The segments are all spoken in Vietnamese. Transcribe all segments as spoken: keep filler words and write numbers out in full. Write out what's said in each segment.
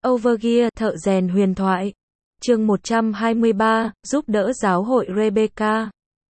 Overgear, thợ rèn huyền thoại. Chương một trăm hai mươi ba, giúp đỡ giáo hội Rebecca.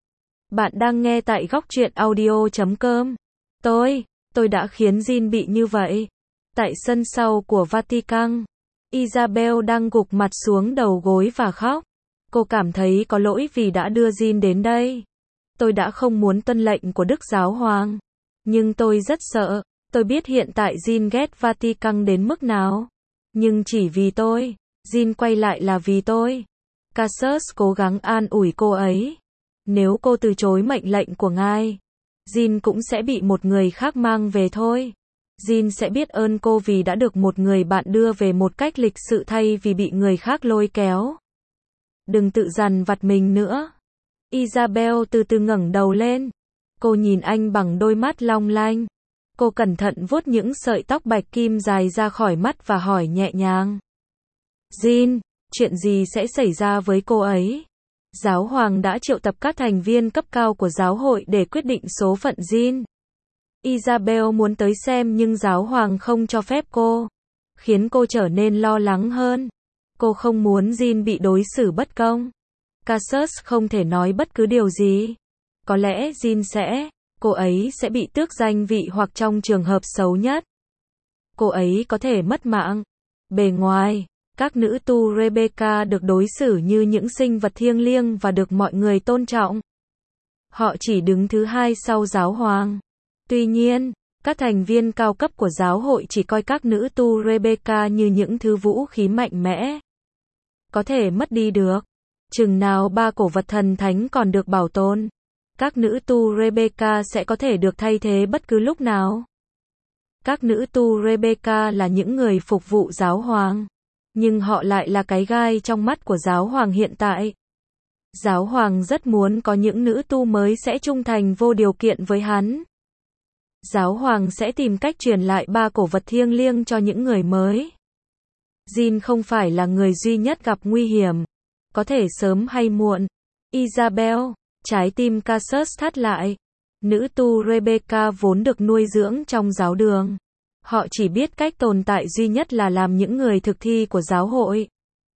Bạn đang nghe tại góc truyện audio chấm com. Tôi, tôi đã khiến Jean bị như vậy. Tại sân sau của Vatican, Isabel đang gục mặt xuống đầu gối và khóc. Cô cảm thấy có lỗi vì đã đưa Jean đến đây. Tôi đã không muốn tuân lệnh của Đức Giáo Hoàng. Nhưng tôi rất sợ. Tôi biết hiện tại Jean ghét Vatican đến mức nào. Nhưng chỉ vì tôi, Jean quay lại là vì tôi. Cassius cố gắng an ủi cô ấy. Nếu cô từ chối mệnh lệnh của ngài, Jean cũng sẽ bị một người khác mang về thôi. Jean sẽ biết ơn cô vì đã được một người bạn đưa về một cách lịch sự thay vì bị người khác lôi kéo. Đừng tự dằn vặt mình nữa. Isabel từ từ ngẩng đầu lên. Cô nhìn anh bằng đôi mắt long lanh. Cô cẩn thận vuốt những sợi tóc bạch kim dài ra khỏi mắt và hỏi nhẹ nhàng. Jean, chuyện gì sẽ xảy ra với cô ấy? Giáo hoàng đã triệu tập các thành viên cấp cao của giáo hội để quyết định số phận Jean. Isabel muốn tới xem nhưng giáo hoàng không cho phép cô, khiến cô trở nên lo lắng hơn. Cô không muốn Jean bị đối xử bất công. Cassius không thể nói bất cứ điều gì. Có lẽ Jean sẽ, cô ấy sẽ bị tước danh vị hoặc trong trường hợp xấu nhất, cô ấy có thể mất mạng. Bề ngoài, các nữ tu Rebecca được đối xử như những sinh vật thiêng liêng và được mọi người tôn trọng. Họ chỉ đứng thứ hai sau giáo hoàng. Tuy nhiên, các thành viên cao cấp của giáo hội chỉ coi các nữ tu Rebecca như những thứ vũ khí mạnh mẽ, có thể mất đi được. Chừng nào ba cổ vật thần thánh còn được bảo tồn, các nữ tu Rebecca sẽ có thể được thay thế bất cứ lúc nào. Các nữ tu Rebecca là những người phục vụ giáo hoàng, nhưng họ lại là cái gai trong mắt của giáo hoàng hiện tại. Giáo hoàng rất muốn có những nữ tu mới sẽ trung thành vô điều kiện với hắn. Giáo hoàng sẽ tìm cách truyền lại ba cổ vật thiêng liêng cho những người mới. Jean không phải là người duy nhất gặp nguy hiểm. Có thể sớm hay muộn. Isabel, trái tim Cassius thắt lại. Nữ tu Rebecca vốn được nuôi dưỡng trong giáo đường. Họ chỉ biết cách tồn tại duy nhất là làm những người thực thi của giáo hội.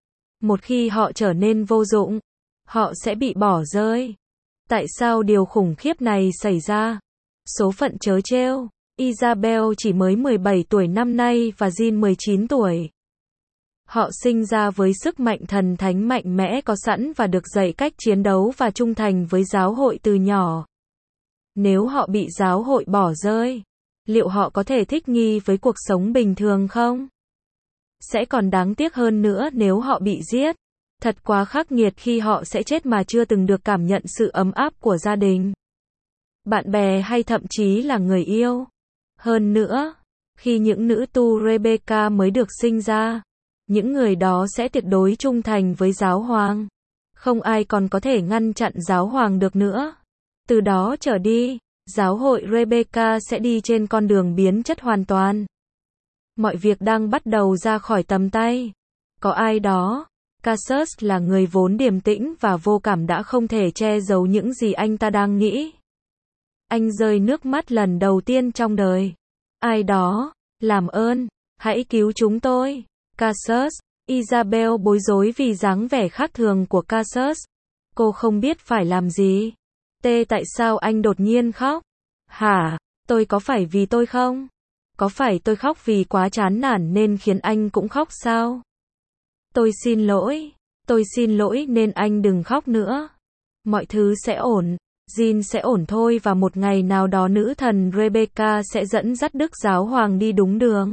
Một khi họ trở nên vô dụng, họ sẽ bị bỏ rơi. Tại sao điều khủng khiếp này xảy ra? Số phận trớ trêu. Isabel chỉ mới mười bảy tuổi năm nay và Jean mười chín tuổi. Họ sinh ra với sức mạnh thần thánh mạnh mẽ có sẵn và được dạy cách chiến đấu và trung thành với giáo hội từ nhỏ. Nếu họ bị giáo hội bỏ rơi, liệu họ có thể thích nghi với cuộc sống bình thường không? Sẽ còn đáng tiếc hơn nữa nếu họ bị giết. Thật quá khắc nghiệt khi họ sẽ chết mà chưa từng được cảm nhận sự ấm áp của gia đình, bạn bè hay thậm chí là người yêu. Hơn nữa, khi những nữ tu Rebecca mới được sinh ra, những người đó sẽ tuyệt đối trung thành với giáo hoàng. Không ai còn có thể ngăn chặn giáo hoàng được nữa. Từ đó trở đi, giáo hội Rebecca sẽ đi trên con đường biến chất hoàn toàn. Mọi việc đang bắt đầu ra khỏi tầm tay. Có ai đó, Cassius là người vốn điềm tĩnh và vô cảm đã không thể che giấu những gì anh ta đang nghĩ. Anh rơi nước mắt lần đầu tiên trong đời. Ai đó, làm ơn, hãy cứu chúng tôi. Cassius, Isabel bối rối vì dáng vẻ khác thường của Cassius. Cô không biết phải làm gì. Tê tại sao anh đột nhiên khóc? Hả, tôi có phải vì tôi không? Có phải tôi khóc vì quá chán nản nên khiến anh cũng khóc sao? Tôi xin lỗi, tôi xin lỗi nên anh đừng khóc nữa. Mọi thứ sẽ ổn, Jean sẽ ổn thôi và một ngày nào đó nữ thần Rebecca sẽ dẫn dắt Đức Giáo Hoàng đi đúng đường.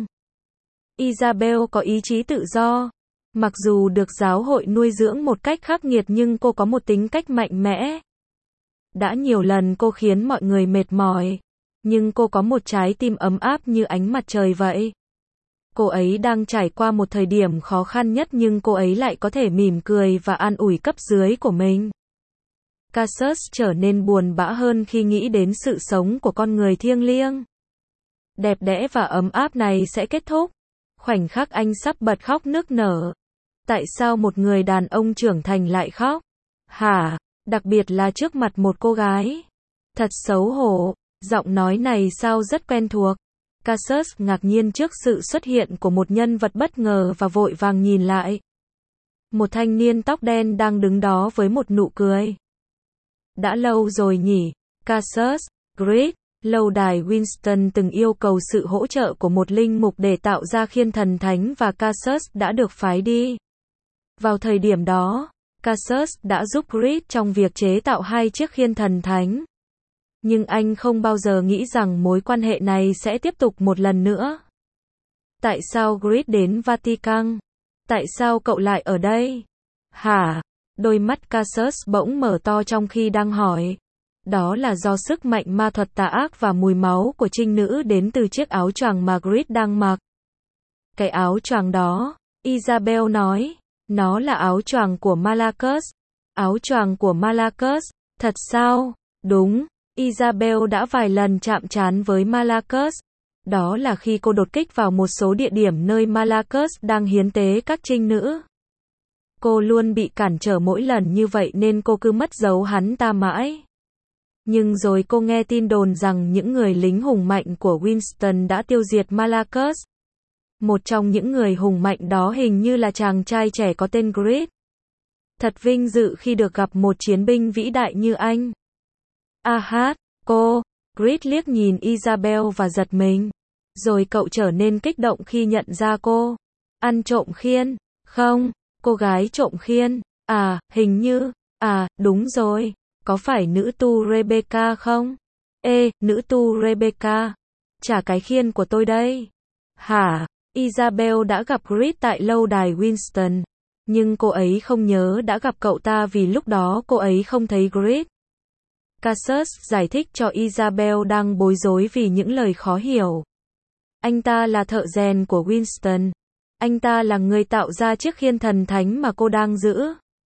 Isabel có ý chí tự do. Mặc dù được giáo hội nuôi dưỡng một cách khắc nghiệt nhưng cô có một tính cách mạnh mẽ. Đã nhiều lần cô khiến mọi người mệt mỏi, nhưng cô có một trái tim ấm áp như ánh mặt trời vậy. Cô ấy đang trải qua một thời điểm khó khăn nhất nhưng cô ấy lại có thể mỉm cười và an ủi cấp dưới của mình. Cassius trở nên buồn bã hơn khi nghĩ đến sự sống của con người thiêng liêng, đẹp đẽ và ấm áp này sẽ kết thúc. Khoảnh khắc anh sắp bật khóc nức nở. Tại sao một người đàn ông trưởng thành lại khóc? Hả? Đặc biệt là trước mặt một cô gái. Thật xấu hổ. Giọng nói này sao rất quen thuộc. Cassius ngạc nhiên trước sự xuất hiện của một nhân vật bất ngờ và vội vàng nhìn lại. Một thanh niên tóc đen đang đứng đó với một nụ cười. Đã lâu rồi nhỉ, Cassius, Grid, lâu đài Winston từng yêu cầu sự hỗ trợ của một linh mục để tạo ra khiên thần thánh và Cassius đã được phái đi. Vào thời điểm đó, Cassius đã giúp Grid trong việc chế tạo hai chiếc khiên thần thánh. Nhưng anh không bao giờ nghĩ rằng mối quan hệ này sẽ tiếp tục một lần nữa. Tại sao Grid đến Vatican? Tại sao cậu lại ở đây? Hả? Đôi mắt Cassius bỗng mở to trong khi đang hỏi. Đó là do sức mạnh ma thuật tà ác và mùi máu của trinh nữ đến từ chiếc áo choàng mà Grid đang mặc. Cái áo choàng đó, Isabel nói, nó là áo choàng của Malachus. Áo choàng của Malachus, thật sao? Đúng, Isabel đã vài lần chạm trán với Malachus. Đó là khi cô đột kích vào một số địa điểm nơi Malachus đang hiến tế các trinh nữ. Cô luôn bị cản trở mỗi lần như vậy nên cô cứ mất dấu hắn ta mãi. Nhưng rồi cô nghe tin đồn rằng những người lính hùng mạnh của Winston đã tiêu diệt Malachus. Một trong những người hùng mạnh đó hình như là chàng trai trẻ có tên Grid. Thật vinh dự khi được gặp một chiến binh vĩ đại như anh. À hát, cô, Grid liếc nhìn Isabel và giật mình. Rồi cậu trở nên kích động khi nhận ra cô. Ăn trộm khiên, không, cô gái trộm khiên, à, hình như, à, đúng rồi, có phải nữ tu Rebecca không? Ê, nữ tu Rebecca, trả cái khiên của tôi đây. Hả? Isabel đã gặp Grid tại lâu đài Winston, nhưng cô ấy không nhớ đã gặp cậu ta vì lúc đó cô ấy không thấy Grid. Cassius giải thích cho Isabel đang bối rối vì những lời khó hiểu. Anh ta là thợ rèn của Winston. Anh ta là người tạo ra chiếc khiên thần thánh mà cô đang giữ.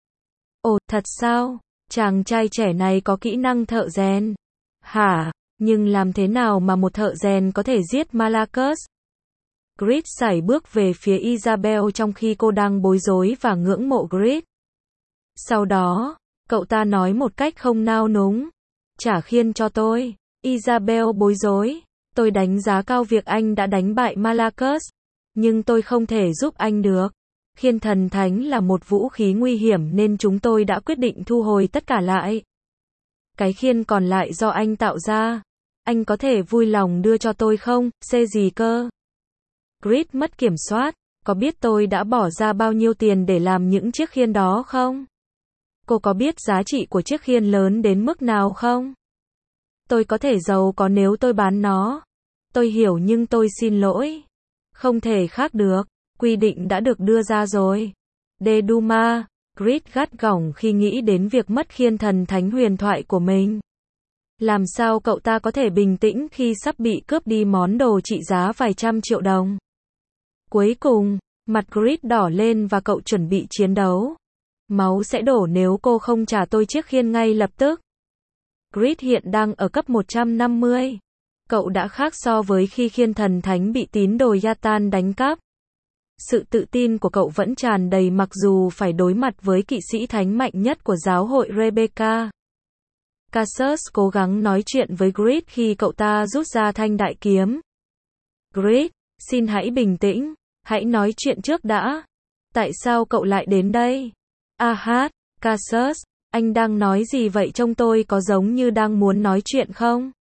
Ồ, thật sao? Chàng trai trẻ này có kỹ năng thợ rèn. Hả? Nhưng làm thế nào mà một thợ rèn có thể giết Malachus? Grid sải bước về phía Isabel trong khi cô đang bối rối và ngưỡng mộ Grid. Sau đó, cậu ta nói một cách không nao núng. Trả khiên cho tôi. Isabel bối rối. Tôi đánh giá cao việc anh đã đánh bại Malachus. Nhưng tôi không thể giúp anh được. Khiên thần thánh là một vũ khí nguy hiểm nên chúng tôi đã quyết định thu hồi tất cả lại. Cái khiên còn lại do anh tạo ra. Anh có thể vui lòng đưa cho tôi không? Xê gì cơ? Grid mất kiểm soát. Có biết tôi đã bỏ ra bao nhiêu tiền để làm những chiếc khiên đó không? Cô có biết giá trị của chiếc khiên lớn đến mức nào không? Tôi có thể giàu có nếu tôi bán nó. Tôi hiểu nhưng tôi xin lỗi. Không thể khác được. Quy định đã được đưa ra rồi. De Duma, Grid gắt gỏng khi nghĩ đến việc mất khiên thần thánh huyền thoại của mình. Làm sao cậu ta có thể bình tĩnh khi sắp bị cướp đi món đồ trị giá vài trăm triệu đồng? Cuối cùng, mặt Grid đỏ lên và cậu chuẩn bị chiến đấu. Máu sẽ đổ nếu cô không trả tôi chiếc khiên ngay lập tức. Grid hiện đang ở cấp một trăm năm mươi. Cậu đã khác so với khi khiên thần thánh bị tín đồ Yatan đánh cắp. Sự tự tin của cậu vẫn tràn đầy mặc dù phải đối mặt với kỵ sĩ thánh mạnh nhất của giáo hội Rebecca. Cassius cố gắng nói chuyện với Grid khi cậu ta rút ra thanh đại kiếm. Grid, xin hãy bình tĩnh, hãy nói chuyện trước đã. Tại sao cậu lại đến đây? À hát, Cassius, anh đang nói gì vậy, trông tôi có giống như đang muốn nói chuyện không?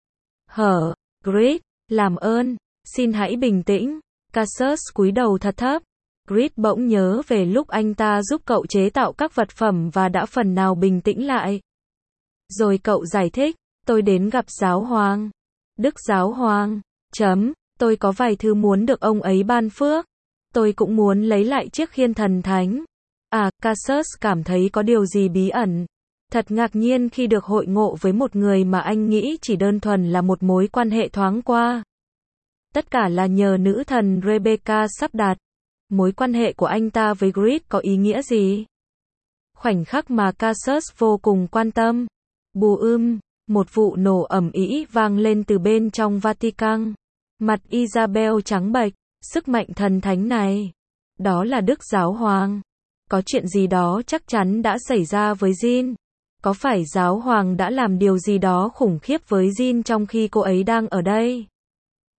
Hở, Grid, làm ơn, xin hãy bình tĩnh. Cassius cúi đầu thật thấp. Grid bỗng nhớ về lúc anh ta giúp cậu chế tạo các vật phẩm và đã phần nào bình tĩnh lại. Rồi cậu giải thích, tôi đến gặp giáo hoàng. Đức giáo hoàng, chấm, tôi có vài thứ muốn được ông ấy ban phước. Tôi cũng muốn lấy lại chiếc khiên thần thánh. À, Cassius cảm thấy có điều gì bí ẩn. Thật ngạc nhiên khi được hội ngộ với một người mà anh nghĩ chỉ đơn thuần là một mối quan hệ thoáng qua. Tất cả là nhờ nữ thần Rebecca sắp đặt. Mối quan hệ của anh ta với Grid có ý nghĩa gì? Khoảnh khắc mà Cassius vô cùng quan tâm. Bù ưm, một vụ nổ ầm ĩ vang lên từ bên trong Vatican. Mặt Isabel trắng bệch, sức mạnh thần thánh này. Đó là Đức Giáo Hoàng. Có chuyện gì đó chắc chắn đã xảy ra với Jean. Có phải Giáo Hoàng đã làm điều gì đó khủng khiếp với Jean trong khi cô ấy đang ở đây?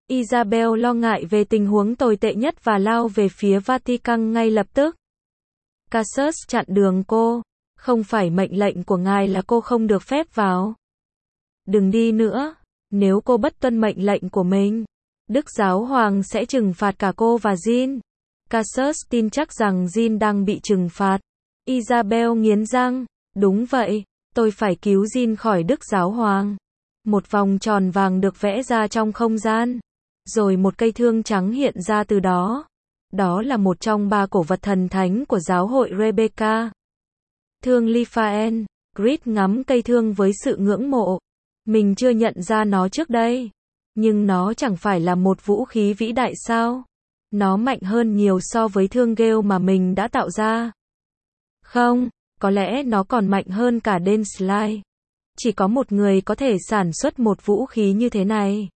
Isabel lo ngại về tình huống tồi tệ nhất và lao về phía Vatican ngay lập tức. Cassius chặn đường cô. Không phải mệnh lệnh của ngài là cô không được phép vào. Đừng đi nữa. Nếu cô bất tuân mệnh lệnh của mình, Đức Giáo Hoàng sẽ trừng phạt cả cô và Jean. Cassius tin chắc rằng Jean đang bị trừng phạt. Isabel nghiến răng. Đúng vậy, tôi phải cứu Jean khỏi Đức Giáo Hoàng. Một vòng tròn vàng được vẽ ra trong không gian. Rồi một cây thương trắng hiện ra từ đó. Đó là một trong ba cổ vật thần thánh của giáo hội Rebecca. Thương Liphaen. Grid ngắm cây thương với sự ngưỡng mộ. Mình chưa nhận ra nó trước đây. Nhưng nó chẳng phải là một vũ khí vĩ đại sao? Nó mạnh hơn nhiều so với thương Gale mà mình đã tạo ra. Không, có lẽ nó còn mạnh hơn cả Densleigh. Chỉ có một người có thể sản xuất một vũ khí như thế này.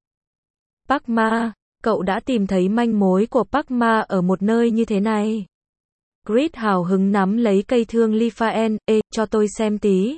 Parkma, cậu đã tìm thấy manh mối của Parkma ở một nơi như thế này. Grid hào hứng nắm lấy cây thương Liphaen. Ê, cho tôi xem tí.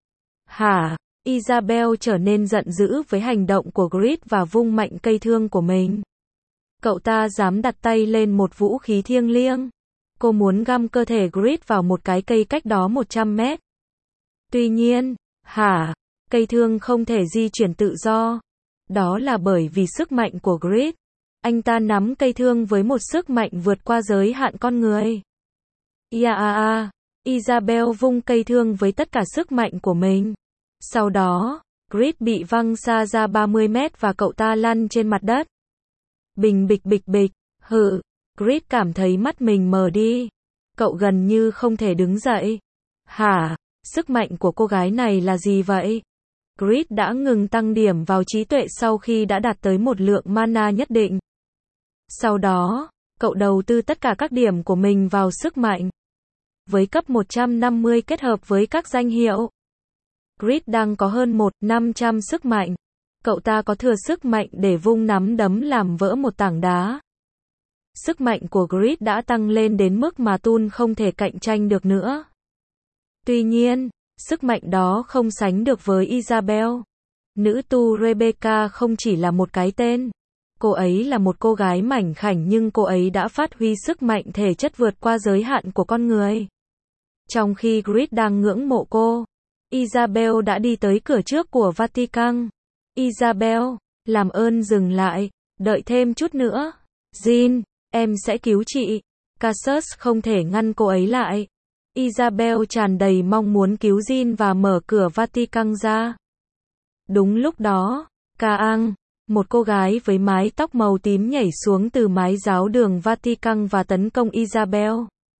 Hả? Isabel trở nên giận dữ với hành động của Grid và vung mạnh cây thương của mình. Cậu ta dám đặt tay lên một vũ khí thiêng liêng. Cô muốn găm cơ thể Grid vào một cái cây cách đó một trăm mét. Tuy nhiên, hả? Cây thương không thể di chuyển tự do. Đó là bởi vì sức mạnh của Grid. Anh ta nắm cây thương với một sức mạnh vượt qua giới hạn con người. Yeah, Isabel vung cây thương với tất cả sức mạnh của mình. Sau đó, Grid bị văng xa ra ba mươi mét và cậu ta lăn trên mặt đất. Bình bịch bịch bịch, hự, Grid cảm thấy mắt mình mờ đi. Cậu gần như không thể đứng dậy. Hả, sức mạnh của cô gái này là gì vậy? Grid đã ngừng tăng điểm vào trí tuệ sau khi đã đạt tới một lượng mana nhất định. Sau đó, cậu đầu tư tất cả các điểm của mình vào sức mạnh. Với cấp một trăm năm mươi kết hợp với các danh hiệu, Grid đang có hơn một nghìn năm trăm sức mạnh. Cậu ta có thừa sức mạnh để vung nắm đấm làm vỡ một tảng đá. Sức mạnh của Grid đã tăng lên đến mức mà Toon không thể cạnh tranh được nữa. Tuy nhiên, sức mạnh đó không sánh được với Isabel. Nữ tu Rebecca không chỉ là một cái tên. Cô ấy là một cô gái mảnh khảnh nhưng cô ấy đã phát huy sức mạnh thể chất vượt qua giới hạn của con người. Trong khi Grid đang ngưỡng mộ cô, Isabel đã đi tới cửa trước của Vatican. Isabel, làm ơn dừng lại, đợi thêm chút nữa. Jean, em sẽ cứu chị. Cassius không thể ngăn cô ấy lại. Isabel tràn đầy mong muốn cứu Jean và mở cửa Vatican ra. Đúng lúc đó, Caang, một cô gái với mái tóc màu tím nhảy xuống từ mái giáo đường Vatican và tấn công Isabel.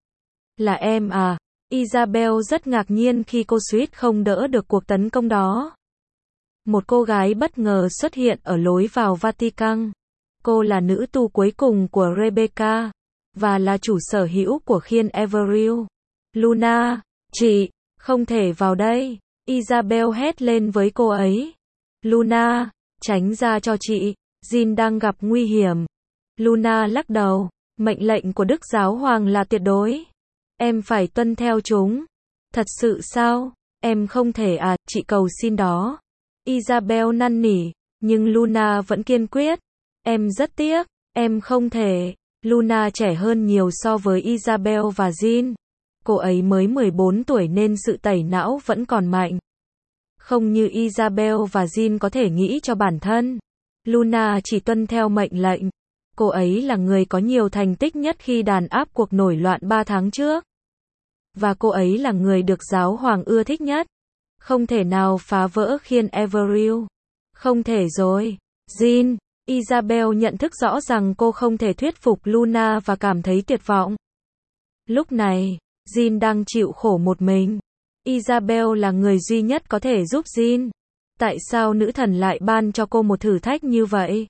Là em à? Isabel rất ngạc nhiên khi cô suýt không đỡ được cuộc tấn công đó. Một cô gái bất ngờ xuất hiện ở lối vào Vatican. Cô là nữ tu cuối cùng của Rebecca, và là chủ sở hữu của khiên Everil. Luna, chị, không thể vào đây. Isabel hét lên với cô ấy. Luna, tránh ra cho chị, Jean đang gặp nguy hiểm. Luna lắc đầu, mệnh lệnh của Đức Giáo Hoàng là tuyệt đối. Em phải tuân theo chúng. Thật sự sao? Em không thể à, chị cầu xin đó. Isabel năn nỉ, nhưng Luna vẫn kiên quyết. Em rất tiếc, em không thể. Luna trẻ hơn nhiều so với Isabel và Jean. Cô ấy mới mười bốn tuổi nên sự tẩy não vẫn còn mạnh. Không như Isabel và Jean có thể nghĩ cho bản thân. Luna chỉ tuân theo mệnh lệnh. Cô ấy là người có nhiều thành tích nhất khi đàn áp cuộc nổi loạn ba tháng trước. Và cô ấy là người được Giáo Hoàng ưa thích nhất. Không thể nào phá vỡ khiên Everil. Không thể rồi. Jean, Isabel nhận thức rõ rằng cô không thể thuyết phục Luna và cảm thấy tuyệt vọng. Lúc này, Jean đang chịu khổ một mình. Isabel là người duy nhất có thể giúp Jean. Tại sao nữ thần lại ban cho cô một thử thách như vậy?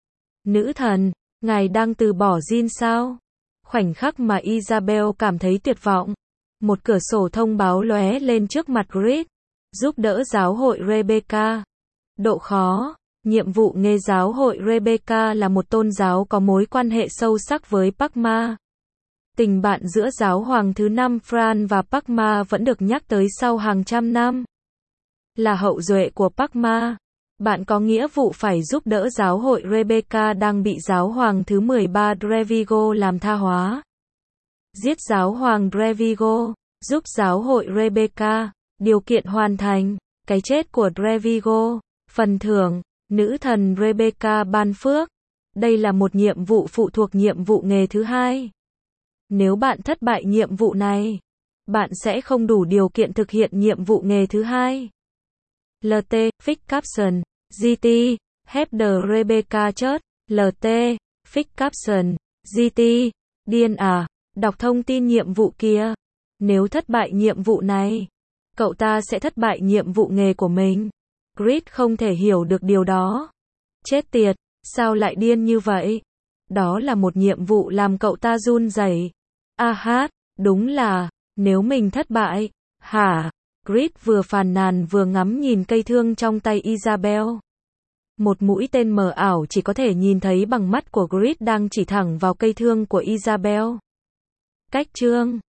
Nữ thần, ngài đang từ bỏ Jean sao? Khoảnh khắc mà Isabel cảm thấy tuyệt vọng, một cửa sổ thông báo lóe lên trước mặt Grid. Giúp đỡ giáo hội Rebecca. Độ khó. Nhiệm vụ nghề giáo hội Rebecca là một tôn giáo có mối quan hệ sâu sắc với Parkma. Tình bạn giữa giáo hoàng thứ năm Fran và Parkma vẫn được nhắc tới sau hàng trăm năm. Là hậu duệ của Parkma, Bạn có nghĩa vụ phải giúp đỡ giáo hội Rebecca đang bị giáo hoàng thứ mười ba Drevigo làm tha hóa. Giết giáo hoàng Drevigo, giúp giáo hội Rebecca, điều kiện hoàn thành, cái chết của Drevigo, phần thưởng, nữ thần Rebecca ban phước. Đây là một nhiệm vụ phụ thuộc nhiệm vụ nghề thứ hai. Nếu bạn thất bại nhiệm vụ này, bạn sẽ không đủ điều kiện thực hiện nhiệm vụ nghề thứ hai. lờ tê, Fix Caption, giê tê, Header Rebecca Church, lờ tê, Fix Caption, giê tê, điên à, đọc thông tin nhiệm vụ kia. Nếu thất bại nhiệm vụ này, cậu ta sẽ thất bại nhiệm vụ nghề của mình. Grid không thể hiểu được điều đó. Chết tiệt, sao lại điên như vậy? Đó là một nhiệm vụ làm cậu ta run rẩy. A hát, đúng là, nếu mình thất bại, hả? Grid vừa phàn nàn vừa ngắm nhìn cây thương trong tay Isabel. Một mũi tên mờ ảo chỉ có thể nhìn thấy bằng mắt của Grid đang chỉ thẳng vào cây thương của Isabel. Cách chương